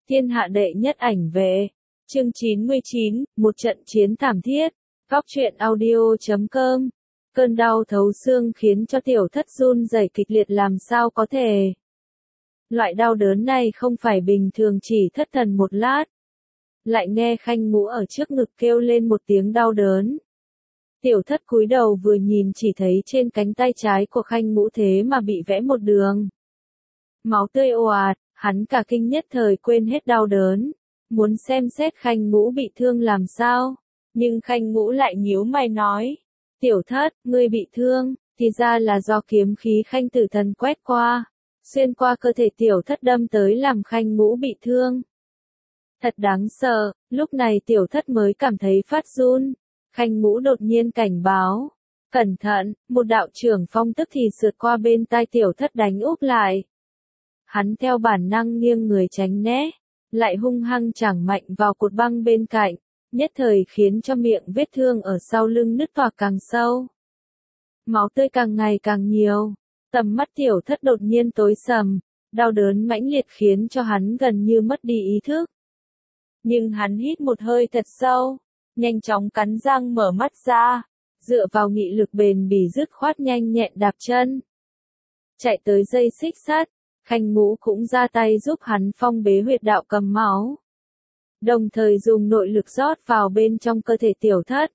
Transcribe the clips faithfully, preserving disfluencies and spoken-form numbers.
Thiên hạ đệ nhất ảnh vệ. Chương chín mươi chín, một trận chiến thảm thiết. Góc truyện audio chấm com. Cơn đau thấu xương khiến cho tiểu thất run rẩy kịch liệt làm sao có thể. Loại đau đớn này không phải bình thường, chỉ thất thần một lát. Lại nghe Khanh Ngũ ở trước ngực kêu lên một tiếng đau đớn. Tiểu thất cúi đầu vừa nhìn chỉ thấy trên cánh tay trái của Khanh Ngũ thế mà bị vẽ một đường. Máu tươi ồ ạt, hắn cả kinh nhất thời quên hết đau đớn. Muốn xem xét Khanh Ngũ bị thương làm sao. Nhưng Khanh Ngũ lại nhíu mày nói. Tiểu thất, ngươi bị thương, thì ra là do kiếm khí Khanh Tử Thần quét qua. Xuyên qua cơ thể tiểu thất đâm tới làm Khanh Ngũ bị thương. Thật đáng sợ, lúc này tiểu thất mới cảm thấy phát run. Khanh Ngũ đột nhiên cảnh báo. Cẩn thận, một đạo trưởng phong tức thì sượt qua bên tai tiểu thất đánh úp lại. Hắn theo bản năng nghiêng người tránh né, lại hung hăng chảng mạnh vào cột băng bên cạnh, nhất thời khiến cho miệng vết thương ở sau lưng nứt toạc càng sâu. Máu tươi càng ngày càng nhiều, tầm mắt tiểu thất đột nhiên tối sầm, đau đớn mãnh liệt khiến cho hắn gần như mất đi ý thức. Nhưng hắn hít một hơi thật sâu, nhanh chóng cắn răng mở mắt ra, dựa vào nghị lực bền bỉ dứt khoát nhanh nhẹn đạp chân. Chạy tới dây xích sắt, Khanh Ngũ cũng ra tay giúp hắn phong bế huyệt đạo cầm máu. Đồng thời dùng nội lực rót vào bên trong cơ thể tiểu thất.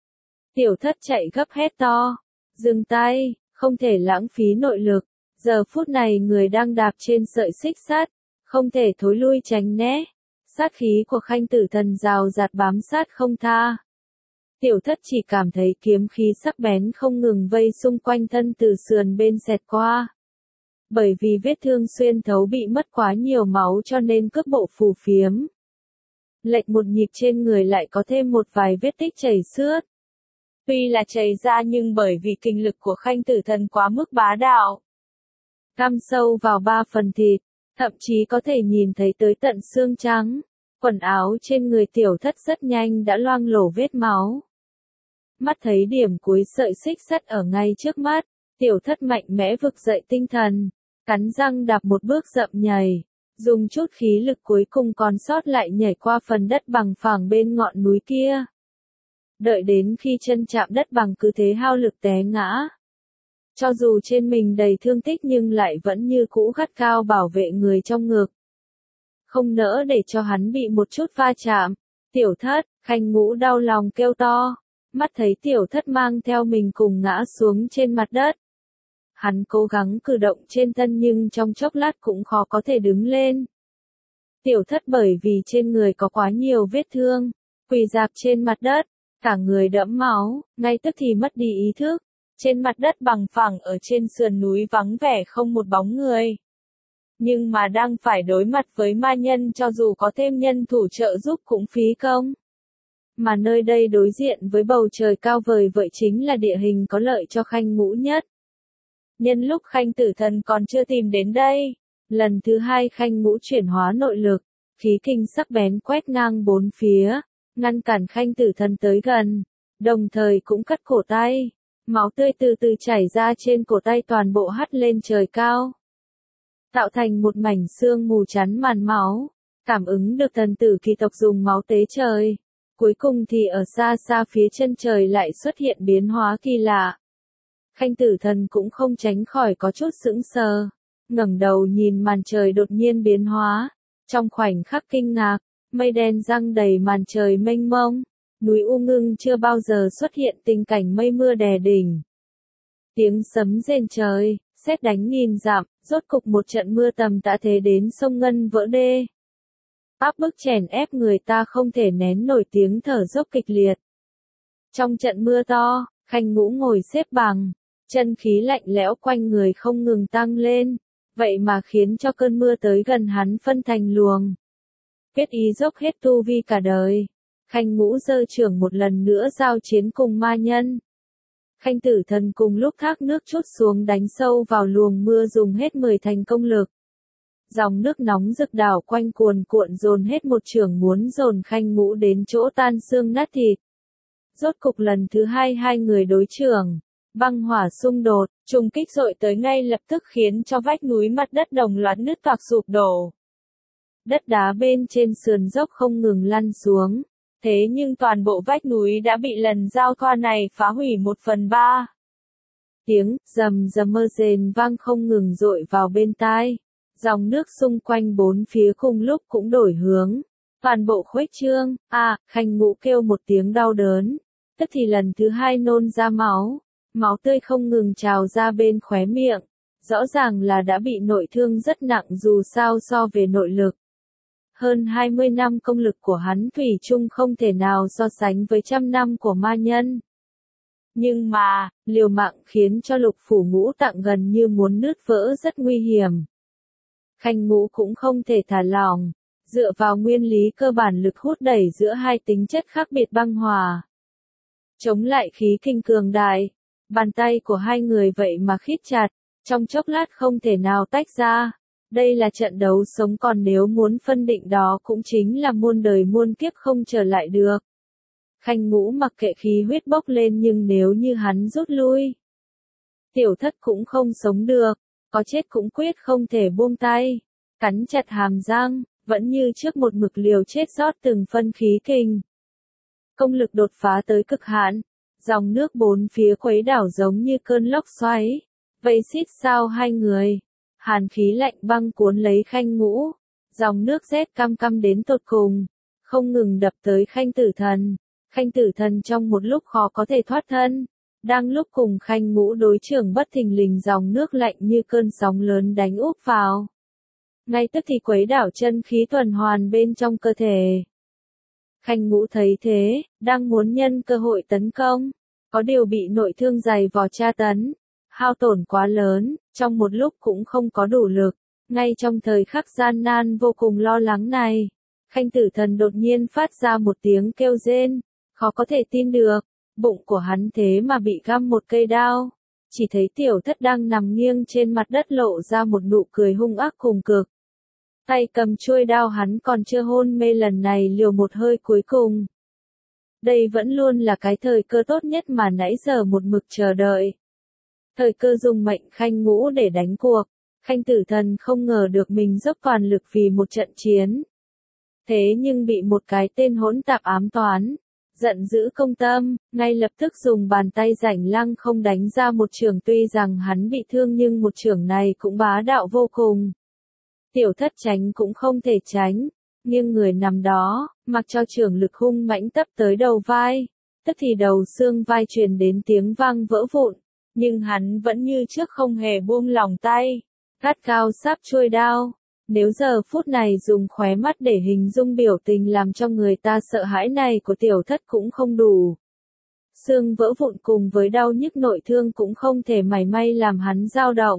Tiểu thất chạy gấp hét to. Dừng tay, không thể lãng phí nội lực. Giờ phút này người đang đạp trên sợi xích sắt, không thể thối lui tránh né. Sát khí của Khanh Tử Thần rào rạt bám sát không tha. Tiểu thất chỉ cảm thấy kiếm khí sắc bén không ngừng vây xung quanh thân từ sườn bên xẹt qua. Bởi vì vết thương xuyên thấu bị mất quá nhiều máu cho nên cước bộ phù phiếm. Lệch một nhịp trên người lại có thêm một vài vết tích chảy xước. Tuy là chảy ra nhưng bởi vì kinh lực của Khanh Tử Thần quá mức bá đạo. Găm sâu vào ba phần thịt, thậm chí có thể nhìn thấy tới tận xương trắng. Quần áo trên người tiểu thất rất nhanh đã loang lổ vết máu. Mắt thấy điểm cuối sợi xích sắt ở ngay trước mắt, tiểu thất mạnh mẽ vực dậy tinh thần, cắn răng đạp một bước rậm nhảy, dùng chút khí lực cuối cùng còn sót lại nhảy qua phần đất bằng phẳng bên ngọn núi kia. Đợi đến khi chân chạm đất bằng cứ thế hao lực té ngã. Cho dù trên mình đầy thương tích nhưng lại vẫn như cũ gắt cao bảo vệ người trong ngực. Không nỡ để cho hắn bị một chút va chạm. Tiểu thất, Khanh Ngũ đau lòng kêu to. Mắt thấy tiểu thất mang theo mình cùng ngã xuống trên mặt đất. Hắn cố gắng cử động trên thân nhưng trong chốc lát cũng khó có thể đứng lên. Tiểu thất bởi vì trên người có quá nhiều vết thương, quỳ rạp trên mặt đất, cả người đẫm máu, ngay tức thì mất đi ý thức. Trên mặt đất bằng phẳng ở trên sườn núi vắng vẻ không một bóng người. Nhưng mà đang phải đối mặt với ma nhân cho dù có thêm nhân thủ trợ giúp cũng phí công. Mà nơi đây đối diện với bầu trời cao vời vợi chính là địa hình có lợi cho Khanh Ngũ nhất. Nhân lúc Khanh Tử Thần còn chưa tìm đến đây, lần thứ hai Khanh Ngũ chuyển hóa nội lực, khí kinh sắc bén quét ngang bốn phía, ngăn cản Khanh Tử Thần tới gần, đồng thời cũng cắt cổ tay, máu tươi từ từ chảy ra trên cổ tay toàn bộ hắt lên trời cao. Tạo thành một mảnh sương mù chắn màn máu, cảm ứng được thần tử kỳ tộc dùng máu tế trời. Cuối cùng thì ở xa xa phía chân trời lại xuất hiện biến hóa kỳ lạ. Khanh Tử Thần cũng không tránh khỏi có chút sững sờ, ngẩng đầu nhìn màn trời đột nhiên biến hóa, trong khoảnh khắc kinh ngạc, mây đen giăng đầy màn trời mênh mông, núi U Ngưng chưa bao giờ xuất hiện tình cảnh mây mưa đè đỉnh. Tiếng sấm rền trời, sét đánh nghìn dặm, rốt cục một trận mưa tầm tã thế đến sông Ngân vỡ đê. Áp bức chèn ép người ta không thể nén nổi tiếng thở dốc kịch liệt. Trong trận mưa to, Khanh Ngũ ngồi xếp bằng, chân khí lạnh lẽo quanh người không ngừng tăng lên, vậy mà khiến cho cơn mưa tới gần hắn phân thành luồng. Kết ý dốc hết tu vi cả đời, Khanh Ngũ giơ trưởng một lần nữa giao chiến cùng ma nhân. Khanh Tử Thần cùng lúc thác nước chút xuống đánh sâu vào luồng mưa dùng hết mười thành công lực. Dòng nước nóng rực đảo quanh cuồn cuộn dồn hết một chưởng muốn dồn Khanh Ngũ đến chỗ tan xương nát thịt. Rốt cục lần thứ hai hai người đối chưởng, băng hỏa xung đột, trùng kích dội tới ngay lập tức khiến cho vách núi mặt đất đồng loạt nứt toạc sụp đổ. Đất đá bên trên sườn dốc không ngừng lăn xuống. Thế nhưng toàn bộ vách núi đã bị lần giao thoa này phá hủy một phần ba. Tiếng rầm rầm mơ rền vang không ngừng dội vào bên tai. Dòng nước xung quanh bốn phía cùng lúc cũng đổi hướng. Toàn bộ khuếch trương, à, Khanh Ngũ kêu một tiếng đau đớn. Tức thì lần thứ hai nôn ra máu. Máu tươi không ngừng trào ra bên khóe miệng. Rõ ràng là đã bị nội thương rất nặng dù sao so về nội lực. Hơn hai mươi năm công lực của hắn thủy chung không thể nào so sánh với trăm năm của ma nhân. Nhưng mà, liều mạng khiến cho lục phủ ngũ tạng gần như muốn nứt vỡ rất nguy hiểm. Khanh Ngũ cũng không thể thả lỏng, dựa vào nguyên lý cơ bản lực hút đẩy giữa hai tính chất khác biệt băng hòa. Chống lại khí kinh cường đại, bàn tay của hai người vậy mà khít chặt, trong chốc lát không thể nào tách ra. Đây là trận đấu sống còn nếu muốn phân định đó cũng chính là muôn đời muôn kiếp không trở lại được. Khanh Ngũ mặc kệ khí huyết bốc lên nhưng nếu như hắn rút lui, tiểu thất cũng không sống được, có chết cũng quyết không thể buông tay, cắn chặt hàm răng, vẫn như trước một mực liều chết rót từng phân khí kinh. Công lực đột phá tới cực hạn, dòng nước bốn phía khuấy đảo giống như cơn lốc xoáy, vây xít sao hai người. Hàn khí lạnh băng cuốn lấy Khanh Ngũ, dòng nước rét căm căm đến tột cùng, không ngừng đập tới Khanh Tử Thần. Khanh Tử Thần trong một lúc khó có thể thoát thân, đang lúc cùng Khanh Ngũ đối chưởng bất thình lình dòng nước lạnh như cơn sóng lớn đánh úp vào. Ngay tức thì quấy đảo chân khí tuần hoàn bên trong cơ thể. Khanh Ngũ thấy thế, đang muốn nhân cơ hội tấn công, có điều bị nội thương dày vò tra tấn. Hao tổn quá lớn, trong một lúc cũng không có đủ lực. Ngay trong thời khắc gian nan vô cùng lo lắng này, Khanh Tử Thần đột nhiên phát ra một tiếng kêu rên, khó có thể tin được, bụng của hắn thế mà bị găm một cây đao. Chỉ thấy tiểu thất đang nằm nghiêng trên mặt đất lộ ra một nụ cười hung ác cùng cực. Tay cầm chuôi đao hắn còn chưa hôn mê lần này liều một hơi cuối cùng. Đây vẫn luôn là cái thời cơ tốt nhất mà nãy giờ một mực chờ đợi. Thời cơ dùng mệnh Khanh Ngũ để đánh cuộc, Khanh Tử Thần không ngờ được mình dốc toàn lực vì một trận chiến. Thế nhưng bị một cái tên hỗn tạp ám toán, giận dữ công tâm, ngay lập tức dùng bàn tay rảnh lăng không đánh ra một chưởng tuy rằng hắn bị thương nhưng một chưởng này cũng bá đạo vô cùng. Tiểu thất tránh cũng không thể tránh, nhưng người nằm đó, mặc cho chưởng lực hung mãnh tấp tới đầu vai, tức thì đầu xương vai truyền đến tiếng vang vỡ vụn. Nhưng hắn vẫn như trước không hề buông lòng tay, gắt cao sáp chuôi đao. Nếu giờ phút này dùng khóe mắt để hình dung biểu tình làm cho người ta sợ hãi này của tiểu thất cũng không đủ. Xương vỡ vụn cùng với đau nhức nội thương cũng không thể mảy may làm hắn dao động.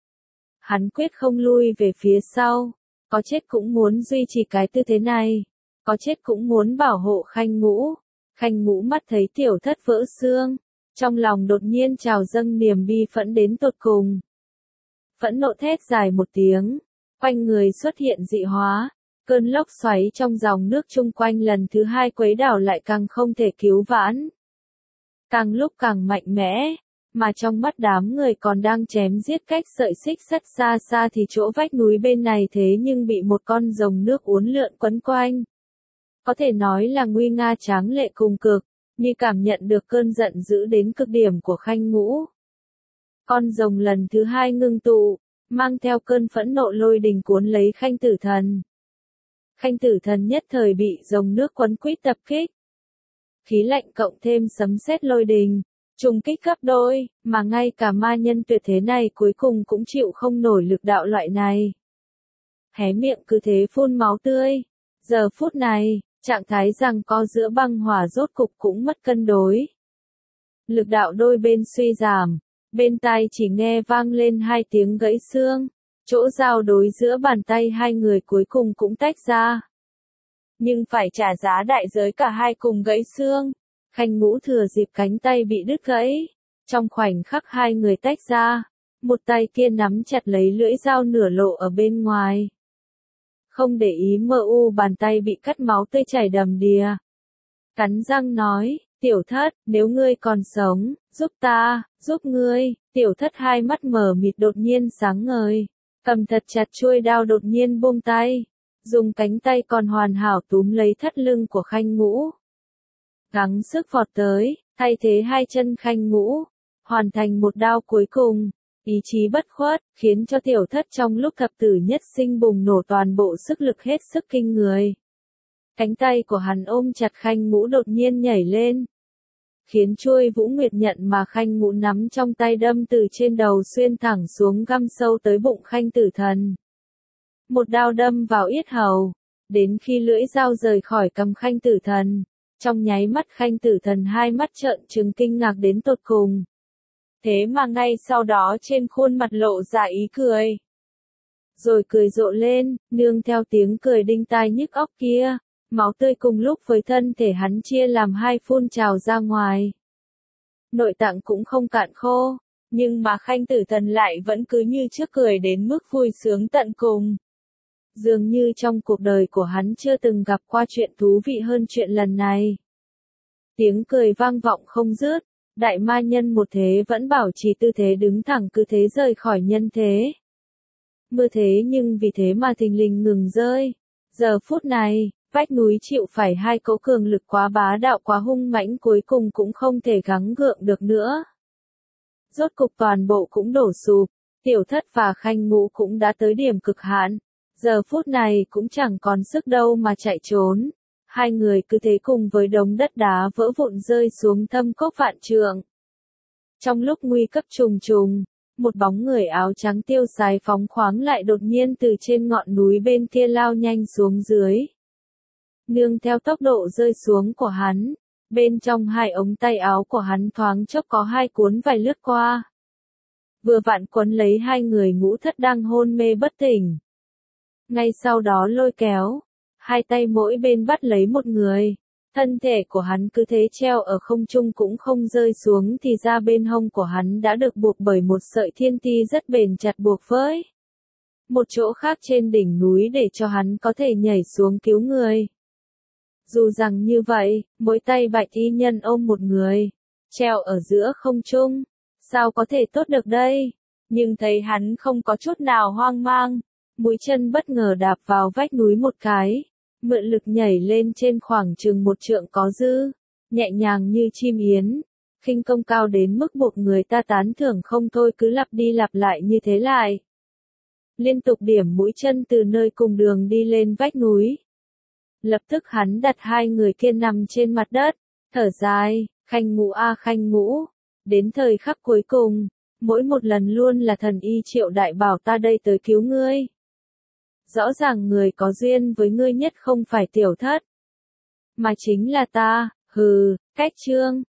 Hắn quyết không lui về phía sau, có chết cũng muốn duy trì cái tư thế này, có chết cũng muốn bảo hộ Khanh Ngũ. Khanh Ngũ mắt thấy tiểu thất vỡ xương. Trong lòng đột nhiên trào dâng niềm bi phẫn đến tột cùng. Phẫn nộ thét dài một tiếng, quanh người xuất hiện dị hóa, cơn lốc xoáy trong dòng nước chung quanh lần thứ hai quấy đảo lại càng không thể cứu vãn. Càng lúc càng mạnh mẽ, mà trong mắt đám người còn đang chém giết cách sợi xích sắt xa xa thì chỗ vách núi bên này thế nhưng bị một con rồng nước uốn lượn quấn quanh. Có thể nói là nguy nga tráng lệ cùng cực. Như cảm nhận được cơn giận dữ đến cực điểm của Khanh Ngũ. Con rồng lần thứ hai ngưng tụ, mang theo cơn phẫn nộ lôi đình cuốn lấy Khanh Tử Thần. Khanh Tử Thần nhất thời bị rồng nước quấn quýt tập kích. Khí lạnh cộng thêm sấm sét lôi đình, trùng kích gấp đôi, mà ngay cả ma nhân tuyệt thế này cuối cùng cũng chịu không nổi lực đạo loại này. Hé miệng cứ thế phun máu tươi. Giờ phút này, trạng thái giằng co giữa băng hỏa rốt cục cũng mất cân đối. Lực đạo đôi bên suy giảm, bên tai chỉ nghe vang lên hai tiếng gãy xương, chỗ giao đối giữa bàn tay hai người cuối cùng cũng tách ra. Nhưng phải trả giá đại giới cả hai cùng gãy xương. Khanh Ngũ thừa dịp cánh tay bị đứt gãy, trong khoảnh khắc hai người tách ra, một tay kia nắm chặt lấy lưỡi dao nửa lộ ở bên ngoài. Không để ý mơ u bàn tay bị cắt máu tươi chảy đầm đìa. Cắn răng nói, tiểu thất, nếu ngươi còn sống, giúp ta, giúp ngươi. Tiểu thất hai mắt mở mịt đột nhiên sáng ngời, cầm thật chặt chuôi đao đột nhiên buông tay. dùng cánh tay còn hoàn hảo túm lấy thắt lưng của Khanh Ngũ. Gắng sức vọt tới, thay thế hai chân Khanh Ngũ, hoàn thành một đao cuối cùng. Ý chí bất khuất, khiến cho tiểu thất trong lúc thập tử nhất sinh bùng nổ toàn bộ sức lực hết sức kinh người. Cánh tay của hắn ôm chặt Khanh Ngũ đột nhiên nhảy lên, khiến chuôi Vũ Nguyệt nhận mà Khanh Ngũ nắm trong tay đâm từ trên đầu xuyên thẳng xuống găm sâu tới bụng Khanh Tử Thần. Một đao đâm vào yết hầu, đến khi lưỡi dao rời khỏi cầm Khanh Tử Thần, trong nháy mắt Khanh Tử Thần hai mắt trợn trừng kinh ngạc đến tột cùng. Thế mà ngay sau đó trên khuôn mặt lộ ra ý cười. Rồi cười rộ lên, nương theo tiếng cười đinh tai nhức óc kia, máu tươi cùng lúc với thân thể hắn chia làm hai phun trào ra ngoài. Nội tạng cũng không cạn khô, nhưng mà Khanh Tử Thần lại vẫn cứ như trước cười đến mức vui sướng tận cùng. Dường như trong cuộc đời của hắn chưa từng gặp qua chuyện thú vị hơn chuyện lần này. Tiếng cười vang vọng không dứt, đại ma nhân một thế vẫn bảo trì tư thế đứng thẳng cứ thế rời khỏi nhân thế. Mưa thế nhưng vì thế mà thình lình ngừng rơi. Giờ phút này, vách núi chịu phải hai cỗ cường lực quá bá đạo quá hung mãnh cuối cùng cũng không thể gắng gượng được nữa. Rốt cục toàn bộ cũng đổ sụp, tiểu thất và Khanh Ngũ cũng đã tới điểm cực hạn. Giờ phút này cũng chẳng còn sức đâu mà chạy trốn. Hai người cứ thế cùng với đống đất đá vỡ vụn rơi xuống thâm cốc vạn trượng. Trong lúc nguy cấp trùng trùng, một bóng người áo trắng tiêu sái phóng khoáng lại đột nhiên từ trên ngọn núi bên kia lao nhanh xuống dưới. Nương theo tốc độ rơi xuống của hắn, bên trong hai ống tay áo của hắn thoáng chốc có hai cuốn vải lướt qua. Vừa vặn quấn lấy hai người Ngũ Thất đang hôn mê bất tỉnh. Ngay sau đó lôi kéo, hai tay mỗi bên bắt lấy một người, thân thể của hắn cứ thế treo ở không trung cũng không rơi xuống thì ra bên hông của hắn đã được buộc bởi một sợi thiên ti rất bền chặt buộc với một chỗ khác trên đỉnh núi để cho hắn có thể nhảy xuống cứu người. Dù rằng như vậy, mỗi tay bạch y nhân ôm một người, treo ở giữa không trung, sao có thể tốt được đây? Nhưng thấy hắn không có chút nào hoang mang, mũi chân bất ngờ đạp vào vách núi một cái, mượn lực nhảy lên trên khoảng chừng một trượng có dư, nhẹ nhàng như chim yến, khinh công cao đến mức buộc người ta tán thưởng không thôi cứ lặp đi lặp lại như thế lại. Liên tục điểm mũi chân từ nơi cùng đường đi lên vách núi. Lập tức hắn đặt hai người kia nằm trên mặt đất, thở dài, Khanh Ngũ a Khanh Ngũ, đến thời khắc cuối cùng, mỗi một lần luôn là thần y Triệu Đại bảo ta đây tới cứu ngươi. Rõ ràng người có duyên với ngươi nhất không phải tiểu thất, mà chính là ta, hừ, cách trương.